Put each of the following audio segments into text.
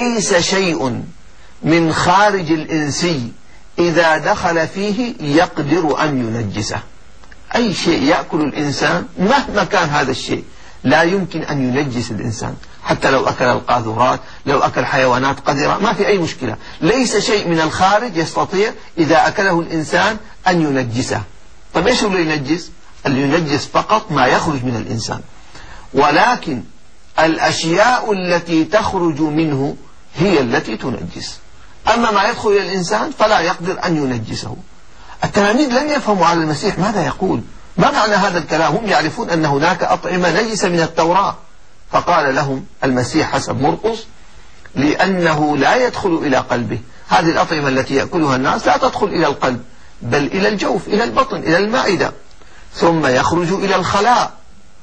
ليس شيء من خارج الإنسي إذا دخل فيه يقدر أن ينجسه. أي شيء يأكل الإنسان مهما كان هذا الشيء لا يمكن أن ينجس الإنسان، حتى لو أكل القاذورات، لو أكل حيوانات قذرة ما في أي مشكلة. ليس شيء من الخارج يستطيع إذا أكله الإنسان أن ينجسه. طيب إيش اللي ينجس؟ اللي ينجس فقط ما يخرج من الإنسان، ولكن الأشياء التي تخرج منه هي التي تنجس. أما ما يدخل إلى الإنسان فلا يقدر أن ينجسه. التلاميذ لم يفهموا على المسيح ماذا يقول، ما معنى هذا الكلام. هم يعرفون أن هناك أطعمة نجسة من التوراة، فقال لهم المسيح حسب مرقس لأنه لا يدخل إلى قلبه. هذه الأطعمة التي يأكلها الناس لا تدخل إلى القلب بل إلى الجوف، إلى البطن، إلى المعدة، ثم يخرج إلى الخلاء،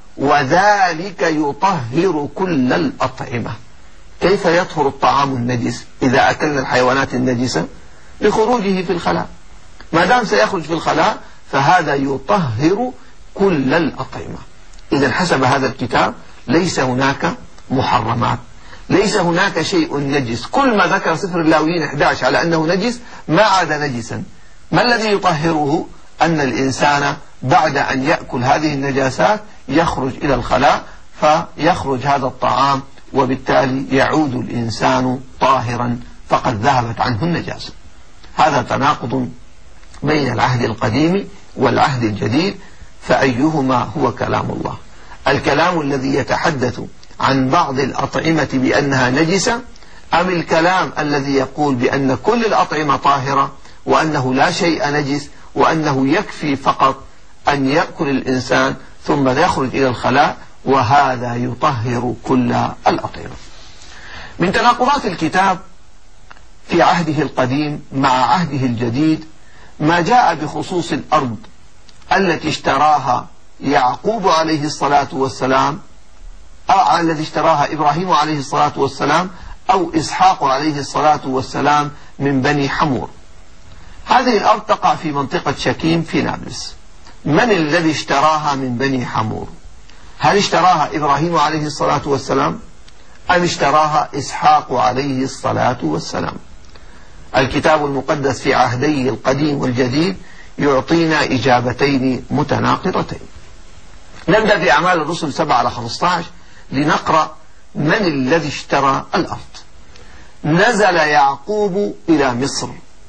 وذلك يطهر كل الأطعمة. كيف يطهر الطعام النجس إذا أكلنا الحيوانات النجسة؟ لخروجه في الخلاء. ما دام سيخرج في الخلاء فهذا يطهر كل الأطعمة. إذا حسب هذا الكتاب ليس هناك محرمات، ليس هناك شيء نجس. كل ما ذكر سفر اللاويين 11 على أنه نجس ما عاد نجسا. ما الذي يطهره؟ أن الإنسان بعد أن يأكل هذه النجاسات يخرج إلى الخلاء فيخرج هذا الطعام، وبالتالي يعود الإنسان طاهرا فقد ذهبت عنه النجاسة. هذا تناقض بين العهد القديم والعهد الجديد، فأيهما هو كلام الله؟ الكلام الذي يتحدث عن بعض الأطعمة بأنها نجسة، أم الكلام الذي يقول بأن كل الأطعمة طاهرة وأنه لا شيء نجس وأنه يكفي فقط أن يأكل الإنسان ثم يخرج إلى الخلاء وهذا يطهر كل الأطعمة؟ من تناقضات الكتاب في عهده القديم مع عهده الجديد ما جاء بخصوص الأرض التي اشتراها يعقوب عليه الصلاة والسلام، أو الذي اشتراها إبراهيم عليه الصلاة والسلام أو إسحاق عليه الصلاة والسلام من بني حمور. هذه الأرض تقع في منطقة شكيم في نابلس. من الذي اشتراها من بني حمور؟ هل اشتراها إبراهيم عليه الصلاة والسلام أم اشتراها إسحاق عليه الصلاة والسلام؟ الكتاب المقدس في عهديه القديم والجديد يعطينا إجابتين متناقضتين. نبدأ بأعمال الرسل 7-15 لنقرأ من الذي اشترى الأرض. نزل يعقوب إلى مصر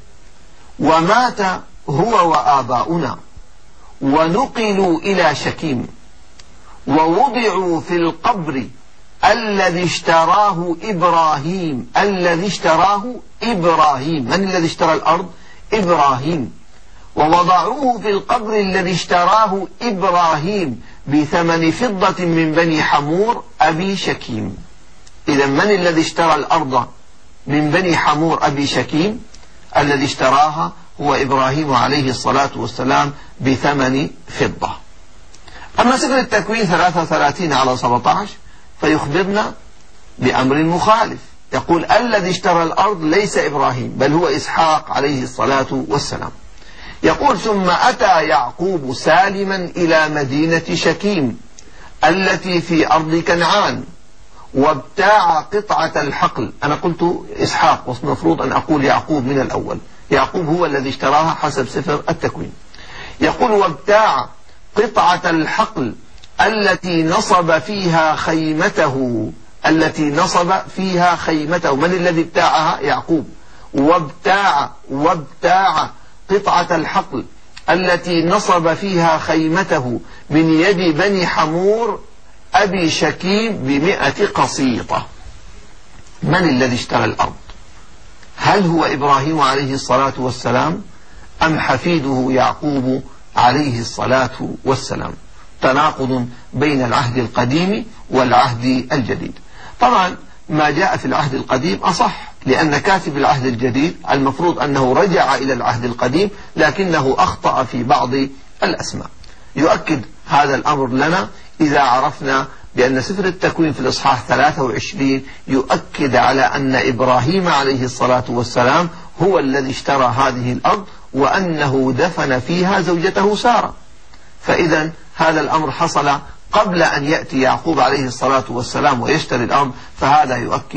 ومات هو وآباؤنا ونقلوا إلى شكيم ووضعوا في القبر الذي اشتراه إبراهيم. الذي اشتراه إبراهيم. من الذي اشترى الأرض؟ إبراهيم. ووضعوه في القبر الذي اشتراه إبراهيم ب8 فضة من بني حمور أبي شكيم. إذا من الذي اشترى الأرض من بني حمور أبي شكيم؟ الذي اشتراها هو إبراهيم عليه الصلاة والسلام ب8 فضة. أما سفر التكوين 33-17 فيخبرنا بأمر مخالف، يقول الذي اشترى الأرض ليس إبراهيم بل هو إسحاق عليه الصلاة والسلام. يقول ثم أتى يعقوب سالما إلى مدينة شكيم التي في أرض كنعان وابتاع قطعة الحقل. أنا قلت إسحاق والمفروض أن أقول يعقوب من الأول. يعقوب هو الذي اشتراها حسب سفر التكوين. يقول وابتاع قطعة الحقل التي نصب فيها خيمته. التي نصب فيها خيمته. من الذي ابتاعها؟ يعقوب. وابتاع قطعة الحقل التي نصب فيها خيمته من يد بني حمور أبي شكيم ب100 قسيطة. من الذي اشترى الأرض؟ هل هو إبراهيم عليه الصلاة والسلام أم حفيده يعقوب عليه الصلاة والسلام؟ تناقض بين العهد القديم والعهد الجديد. طبعا ما جاء في العهد القديم أصح، لأن كاتب العهد الجديد المفروض أنه رجع إلى العهد القديم لكنه أخطأ في بعض الأسماء. يؤكد هذا الأمر لنا إذا عرفنا بأن سفر التكوين في الإصحاح 23 يؤكد على أن إبراهيم عليه الصلاة والسلام هو الذي اشترى هذه الأرض وأنه دفن فيها زوجته سارة. فإذا هذا الأمر حصل قبل أن يأتي يعقوب عليه الصلاة والسلام ويشتري الأرض، فهذا يؤكد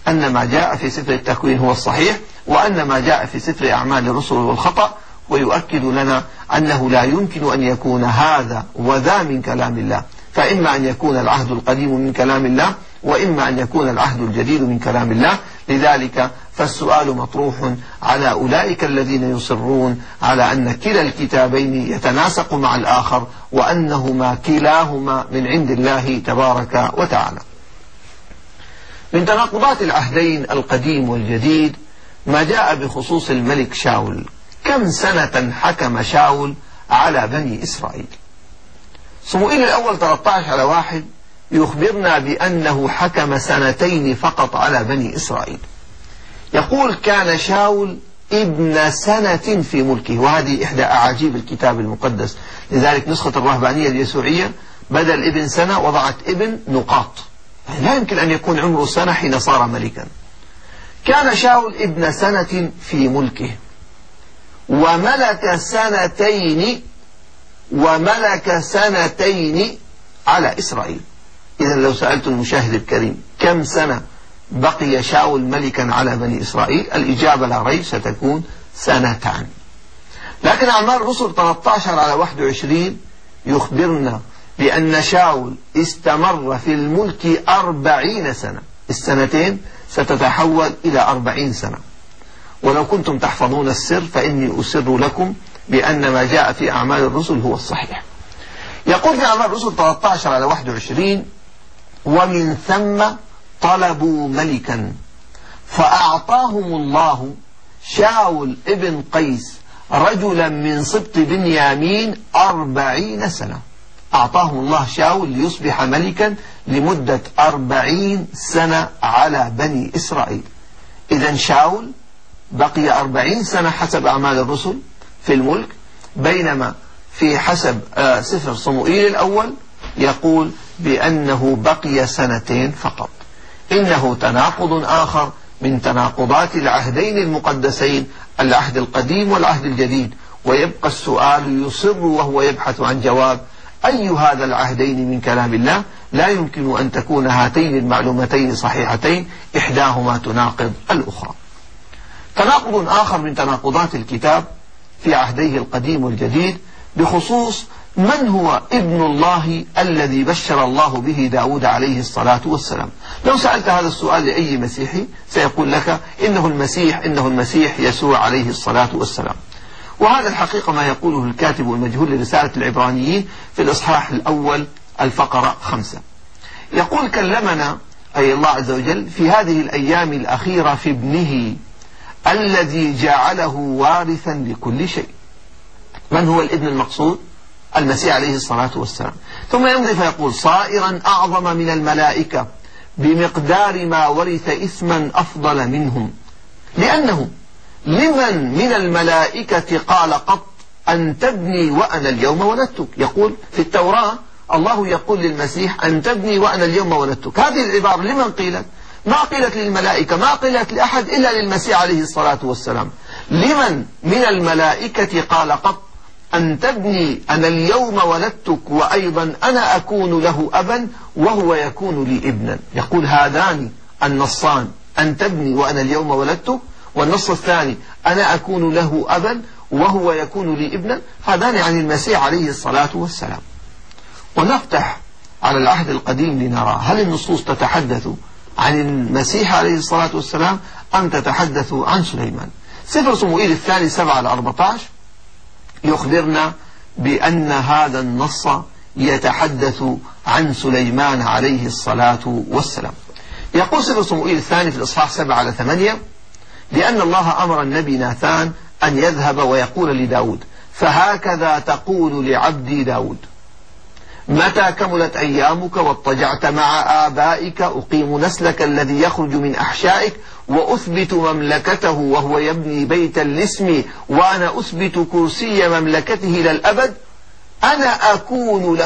أن ما جاء في سفر التكوين هو الصحيح، وأن ما جاء في سفر أعمال الرسل هو الخطأ، ويؤكد لنا أنه لا يمكن أن يكون هذا وذا من كلام الله، فإما أن يكون العهد القديم من كلام الله، وإما أن يكون العهد الجديد من كلام الله. لذلك فالسؤال مطروح على أولئك الذين يصرون على أن كلا الكتابين يتناسق مع الآخر، وأنهما كلاهما من عند الله تبارك وتعالى. من تناقضات العهدين القديم والجديد ما جاء بخصوص الملك شاول. كم سنة حكم شاول على بني إسرائيل؟ صموئيل الأول 13:1 يخبرنا بأنه حكم 2 فقط على بني إسرائيل. يقول: كان شاول ابن سنة في ملكه، وهذه إحدى أعاجيب الكتاب المقدس. لذلك نسخة الرهبانية اليسوعية بدل ابن سنة وضعت ابن نقاط، يعني لا يمكن أن يكون عمره سنة حين صار ملكا. كان شاول ابن سنة في ملكه، وملك سنتين على إسرائيل. إذا لو سألت المشاهد الكريم كم سنة بقي شاول ملكا على بني إسرائيل، الإجابة لا ريب ستكون 2. لكن أعمال الرسل 13:21 يخبرنا بأن شاول استمر في الملك 40 سنة. السنتين ستتحول إلى 40 سنة. ولو كنتم تحفظون السر فإني أسر لكم بأن ما جاء في أعمال الرسل هو الصحيح. يقول في أعمال الرسل 13:21: ومن ثم طلبوا ملكا فأعطاهم الله شاول ابن قيس رجلا من سبط بنيامين 40 سنة. أعطاهم الله شاول ليصبح ملكا لمدة 40 سنة على بني إسرائيل. إذن شاول بقي 40 سنة حسب أعمال الرسل في الملك، بينما في حسب سفر صموئيل الأول يقول بأنه بقي 2 فقط. إنه تناقض آخر من تناقضات العهدين المقدسين، العهد القديم والعهد الجديد. ويبقى السؤال يصر وهو يبحث عن جواب: أي هذا العهدين من كلام الله؟ لا يمكن أن تكون هاتين المعلومتين صحيحتين، إحداهما تناقض الأخرى. تناقض آخر من تناقضات الكتاب في عهديه القديم والجديد بخصوص من هو ابن الله الذي بشر الله به داود عليه الصلاة والسلام. لو سألت هذا السؤال لأي مسيحي سيقول لك إنه المسيح يسوع عليه الصلاة والسلام. وهذا الحقيقة ما يقوله الكاتب المجهول لرسالة العبرانيين في الإصحاح الأول الفقرة 5. يقول: كلمنا أي الله عز وجل في هذه الأيام الأخيرة في ابنه الذي جعله وارثا لكل شيء. من هو الابن المقصود؟ المسيح عليه الصلاة والسلام. ثم يمضي فيقول: صائرا أعظم من الملائكة بمقدار ما ورث إثما أفضل منهم، لأنه لمن من الملائكة قال قط أن تبني وأنا اليوم ولدتك؟ يقول في التوراة الله يقول للمسيح أن تبني وأنا اليوم ولدتك. هذه العبارة لمن قيلت؟ ما قيلت للملائكة، ما قيلت لأحد إلا للمسيح عليه الصلاة والسلام. لمن من الملائكة قال قط أن تبني أنا اليوم ولدتك وأيضا أنا أكون له أبا وهو يكون لي ابنا؟ يقول هذان النصان: أن تبني وأنا اليوم ولدتك، والنص الثاني أنا أكون له أبا وهو يكون لي ابنا. هذان عن المسيح عليه الصلاة والسلام. ونفتح على العهد القديم لنرى هل النصوص تتحدث عن المسيح عليه الصلاة والسلام أم تتحدث عن سليمان. سفر صموئيل الثاني 7-14 يخبرنا بأن هذا النص يتحدث عن سليمان عليه الصلاة والسلام. يقول سفر صموئيل الثاني في الإصحاح 7-8: لأن الله أمر النبي ناثان أن يذهب ويقول لداود: فهكذا تقول لعبدي داود: متى كملت أيامك واضطجعت مع آبائك أقيم نسلك الذي يخرج من أحشائك وأثبت مملكته وهو يبني بيتا لاسمي وأنا أثبت كرسي مملكته إلى الأبد. أنا أكون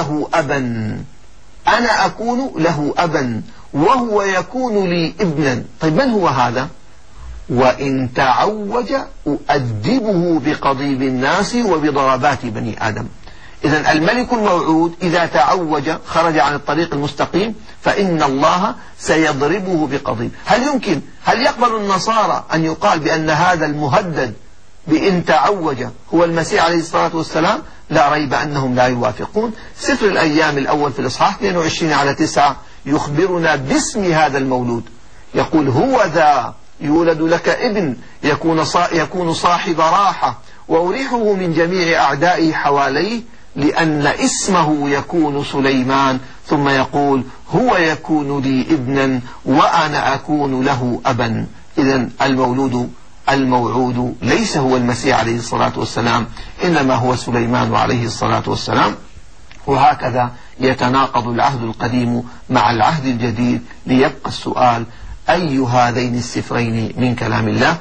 له أبا وهو يكون لي ابنا. طيب من هو هذا؟ وإن تعوج أؤدبه بقضيب الناس وبضربات بني آدم. إذن الملك الموعود إذا تعوج خرج عن الطريق المستقيم فإن الله سيضربه بقضيب. هل يقبل النصارى أن يقال بأن هذا المهدد بإن تعوج هو المسيح عليه الصلاة والسلام؟ لا ريب أنهم لا يوافقون. سفر الأيام الأول في الإصحاح 22-9 يخبرنا باسم هذا المولود، يقول: هو ذا يولد لك ابن يكون صاحب راحة، وأريحه من جميع أعدائه حواليه، لأن اسمه يكون سليمان. ثم يقول: هو يكون لي ابنا وأنا أكون له أبا. إذن الموعود ليس هو المسيح عليه الصلاة والسلام، إنما هو سليمان عليه الصلاة والسلام. وهكذا يتناقض العهد القديم مع العهد الجديد، ليبقى السؤال: أي هذين السفرين من كلام الله؟